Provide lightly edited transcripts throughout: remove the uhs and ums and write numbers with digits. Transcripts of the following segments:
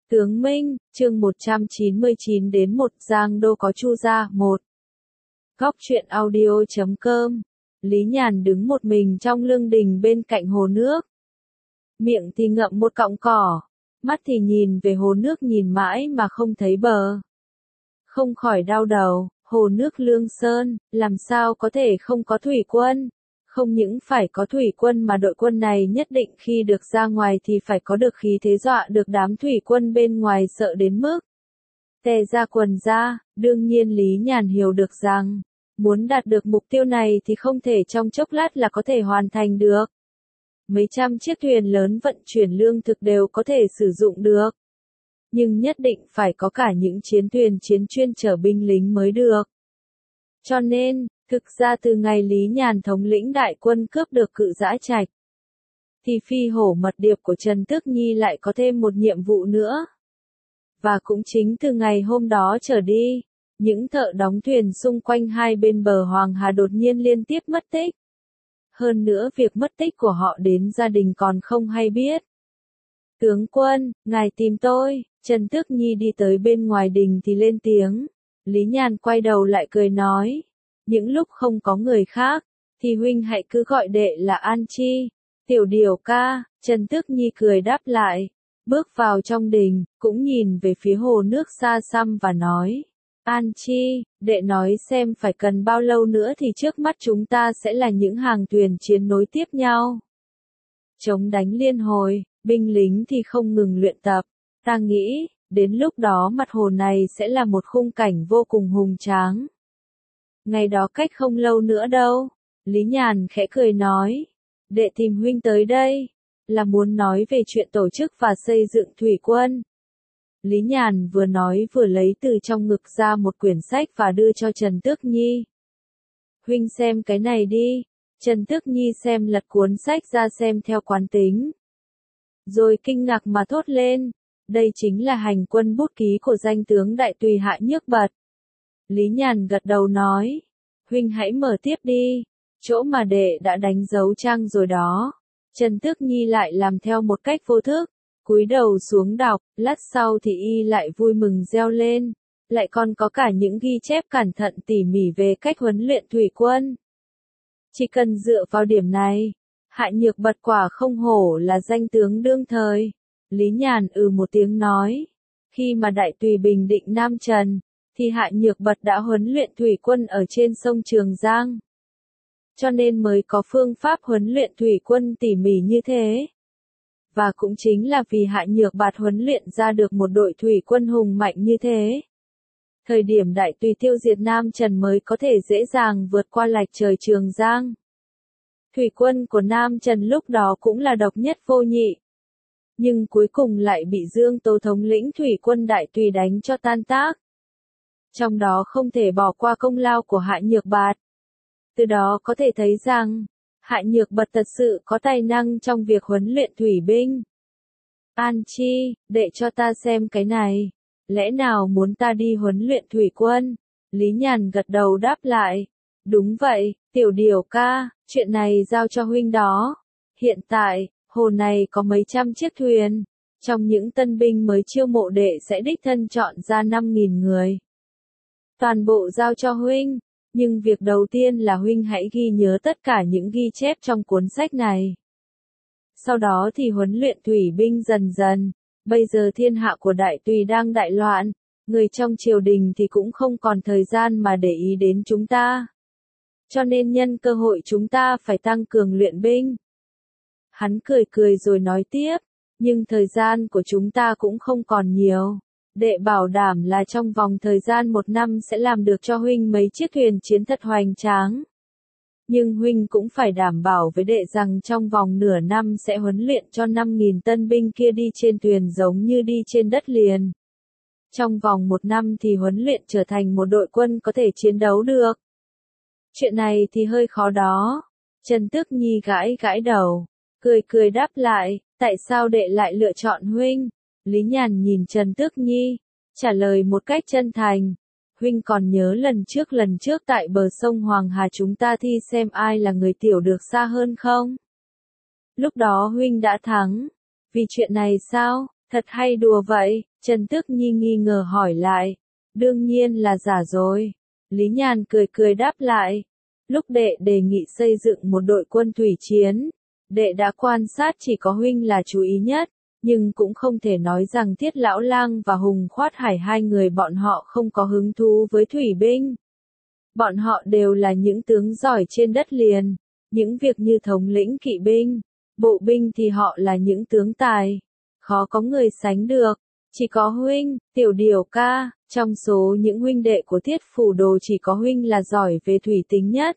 Tướng Minh, chương 199 đến 1 Giang Đô có Chu gia 1. Góc truyện audio.com. Lý Nhàn đứng một mình trong lương đình bên cạnh hồ nước. Miệng thì ngậm một cọng cỏ, mắt thì nhìn về hồ nước nhìn mãi mà không thấy bờ. Không khỏi đau đầu, hồ nước Lương Sơn, làm sao có thể không có thủy quân? Không những phải có thủy quân mà đội quân này nhất định khi được ra ngoài thì phải có được khí thế dọa được đám thủy quân bên ngoài sợ đến mức tè ra quần ra. Đương nhiên Lý Nhàn hiểu được rằng, muốn đạt được mục tiêu này thì không thể trong chốc lát là có thể hoàn thành được. Mấy trăm chiếc thuyền lớn vận chuyển lương thực đều có thể sử dụng được. Nhưng nhất định phải có cả những chiến thuyền chiến chuyên chở binh lính mới được. Cho nên, thực ra từ ngày Lý Nhàn thống lĩnh đại quân cướp được Cự Dã Trạch, thì phi hổ mật điệp của Trần Tước Nhi lại có thêm một nhiệm vụ nữa. Và cũng chính từ ngày hôm đó trở đi, những thợ đóng thuyền xung quanh hai bên bờ Hoàng Hà đột nhiên liên tiếp mất tích. Hơn nữa việc mất tích của họ đến gia đình còn không hay biết. Tướng quân, ngài tìm tôi. Trần Tước Nhi đi tới bên ngoài đình thì lên tiếng. Lý Nhàn quay đầu lại cười nói. Những lúc không có người khác, thì huynh hãy cứ gọi đệ là An Chi. Tiểu điều ca. Trần Tước Nhi cười đáp lại. Bước vào trong đình, cũng nhìn về phía hồ nước xa xăm và nói. An Chi, đệ nói xem phải cần bao lâu nữa thì trước mắt chúng ta sẽ là những hàng thuyền chiến nối tiếp nhau. Chống đánh liên hồi, binh lính thì không ngừng luyện tập. Ta nghĩ, đến lúc đó mặt hồ này sẽ là một khung cảnh vô cùng hùng tráng. Ngày đó cách không lâu nữa đâu. Lý Nhàn khẽ cười nói. Đệ tìm huynh tới đây, là muốn nói về chuyện tổ chức và xây dựng thủy quân. Lý Nhàn vừa nói vừa lấy từ trong ngực ra một quyển sách và đưa cho Trần Tước Nhi. Huynh xem cái này đi. Trần Tước Nhi xem lật cuốn sách ra xem theo quán tính. Rồi kinh ngạc mà thốt lên. Đây chính là hành quân bút ký của danh tướng đại tùy Hạ Nhược Bật. Lý Nhàn gật đầu nói. Huynh hãy mở tiếp đi. Chỗ mà đệ đã đánh dấu trang rồi đó. Trần Tước Nhi lại làm theo một cách vô thức. Cúi đầu xuống đọc, lát sau thì y lại vui mừng reo lên. Lại còn có cả những ghi chép cẩn thận tỉ mỉ về cách huấn luyện thủy quân. Chỉ cần dựa vào điểm này, Hạ Nhược Bật quả không hổ là danh tướng đương thời. Lý Nhàn một tiếng nói. Khi mà đại tùy bình định Nam Trần, thì Hạ Nhược Bật đã huấn luyện thủy quân ở trên sông Trường Giang. Cho nên mới có phương pháp huấn luyện thủy quân tỉ mỉ như thế. Và cũng chính là vì Hạ Nhược Bật huấn luyện ra được một đội thủy quân hùng mạnh như thế. Thời điểm đại tùy tiêu diệt Nam Trần mới có thể dễ dàng vượt qua lạch trời Trường Giang. Thủy quân của Nam Trần lúc đó cũng là độc nhất vô nhị. Nhưng cuối cùng lại bị Dương Tố thống lĩnh thủy quân đại tùy đánh cho tan tác. Trong đó không thể bỏ qua công lao của Hạ Nhược Bật. Từ đó có thể thấy rằng, Hạ Nhược Bật thật sự có tài năng trong việc huấn luyện thủy binh. An Chi, đệ cho ta xem cái này. Lẽ nào muốn ta đi huấn luyện thủy quân? Lý Nhàn gật đầu đáp lại. Đúng vậy, tiểu điều ca, chuyện này giao cho huynh đó. Hiện tại, hồ này có mấy trăm chiếc thuyền. Trong những tân binh mới chiêu mộ đệ sẽ đích thân chọn ra 5.000 người. Toàn bộ giao cho huynh. Nhưng việc đầu tiên là huynh hãy ghi nhớ tất cả những ghi chép trong cuốn sách này. Sau đó thì huấn luyện thủy binh dần dần. Bây giờ thiên hạ của đại tùy đang đại loạn. Người trong triều đình thì cũng không còn thời gian mà để ý đến chúng ta. Cho nên nhân cơ hội chúng ta phải tăng cường luyện binh. Hắn cười cười rồi nói tiếp. Nhưng thời gian của chúng ta cũng không còn nhiều. Đệ bảo đảm là trong vòng thời gian 1 năm sẽ làm được cho huynh mấy chiếc thuyền chiến thật hoành tráng. Nhưng huynh cũng phải đảm bảo với đệ rằng trong vòng nửa năm sẽ huấn luyện cho 5.000 tân binh kia đi trên thuyền giống như đi trên đất liền. Trong vòng 1 năm thì huấn luyện trở thành một đội quân có thể chiến đấu được. Chuyện này thì hơi khó đó. Trần Tước Nhi gãi gãi đầu, cười cười đáp lại, tại sao đệ lại lựa chọn huynh? Lý Nhàn nhìn Trần Tước Nhi, trả lời một cách chân thành. Huynh còn nhớ lần trước tại bờ sông Hoàng Hà chúng ta thi xem ai là người tiểu được xa hơn không? Lúc đó huynh đã thắng. Vì chuyện này sao? Thật hay đùa vậy? Trần Tước Nhi nghi ngờ hỏi lại. Đương nhiên là giả rồi. Lý Nhàn cười cười đáp lại. Lúc đệ đề nghị xây dựng một đội quân thủy chiến, đệ đã quan sát chỉ có huynh là chú ý nhất, nhưng cũng không thể nói rằng Thiết Lão Lang và Hùng Khoát Hải hai người bọn họ không có hứng thú với thủy binh. Bọn họ đều là những tướng giỏi trên đất liền, những việc như thống lĩnh kỵ binh, bộ binh thì họ là những tướng tài, khó có người sánh được. Chỉ có huynh, Tiểu Điểu ca, trong số những huynh đệ của Thiết Phủ Đồ chỉ có huynh là giỏi về thủy tính nhất.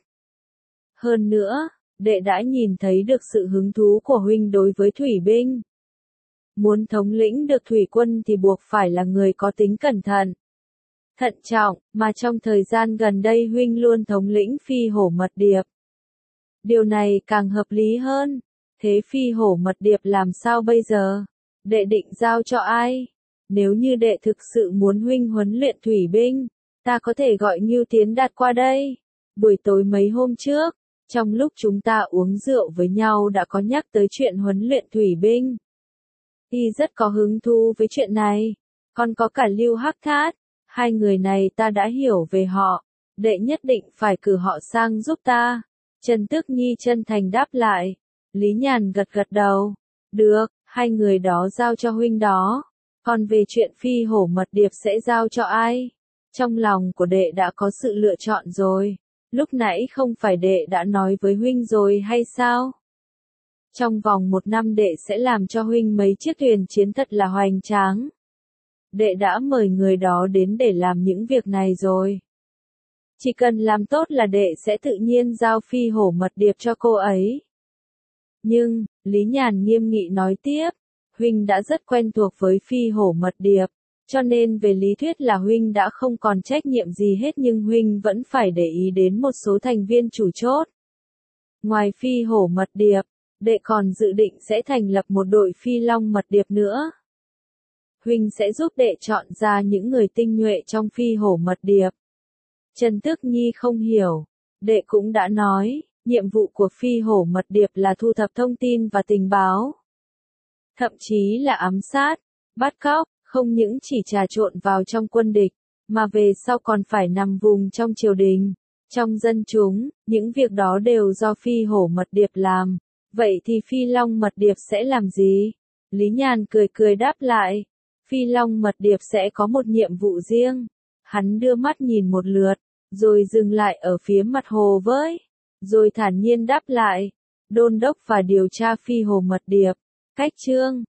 Hơn nữa, đệ đã nhìn thấy được sự hứng thú của huynh đối với thủy binh. Muốn thống lĩnh được thủy quân thì buộc phải là người có tính cẩn thận, thận trọng, mà trong thời gian gần đây huynh luôn thống lĩnh Phi Hổ Mật Điệp. Điều này càng hợp lý hơn. Thế Phi Hổ Mật Điệp làm sao bây giờ? Đệ định giao cho ai? Nếu như đệ thực sự muốn huynh huấn luyện thủy binh, ta có thể gọi Ngưu Tiến Đạt qua đây. Buổi tối mấy hôm trước, trong lúc chúng ta uống rượu với nhau đã có nhắc tới chuyện huấn luyện thủy binh. Y rất có hứng thú với chuyện này. Còn có cả Lưu Hắc Thát. Hai người này ta đã hiểu về họ. Đệ nhất định phải cử họ sang giúp ta. Trần Tước Nhi chân thành đáp lại. Lý Nhàn gật gật đầu. Được, hai người đó giao cho huynh đó. Còn về chuyện Phi Hổ Mật Điệp sẽ giao cho ai? Trong lòng của đệ đã có sự lựa chọn rồi. Lúc nãy không phải đệ đã nói với huynh rồi hay sao? Trong vòng 1 năm đệ sẽ làm cho huynh mấy chiếc thuyền chiến thật là hoành tráng. Đệ đã mời người đó đến để làm những việc này rồi. Chỉ cần làm tốt là đệ sẽ tự nhiên giao Phi Hổ Mật Điệp cho cô ấy. Nhưng, Lý Nhàn nghiêm nghị nói tiếp, huynh đã rất quen thuộc với Phi Hổ Mật Điệp, cho nên về lý thuyết là huynh đã không còn trách nhiệm gì hết, nhưng huynh vẫn phải để ý đến một số thành viên chủ chốt. Ngoài Phi Hổ Mật Điệp, đệ còn dự định sẽ thành lập một đội Phi Long Mật Điệp nữa. Huynh sẽ giúp đệ chọn ra những người tinh nhuệ trong Phi Hổ Mật Điệp. Trần Tước Nhi không hiểu. Đệ cũng đã nói, nhiệm vụ của Phi Hổ Mật Điệp là thu thập thông tin và tình báo. Thậm chí là ám sát, bắt cóc, không những chỉ trà trộn vào trong quân địch, mà về sau còn phải nằm vùng trong triều đình, trong dân chúng, những việc đó đều do Phi Hổ Mật Điệp làm. Vậy thì Phi Long Mật Điệp sẽ làm gì? Lý Nhàn cười cười đáp lại. Phi Long Mật Điệp sẽ có một nhiệm vụ riêng. Hắn đưa mắt nhìn một lượt, rồi dừng lại ở phía mặt hồ với, rồi thản nhiên đáp lại. Đôn đốc và điều tra Phi Hổ Mật Điệp. Cách chương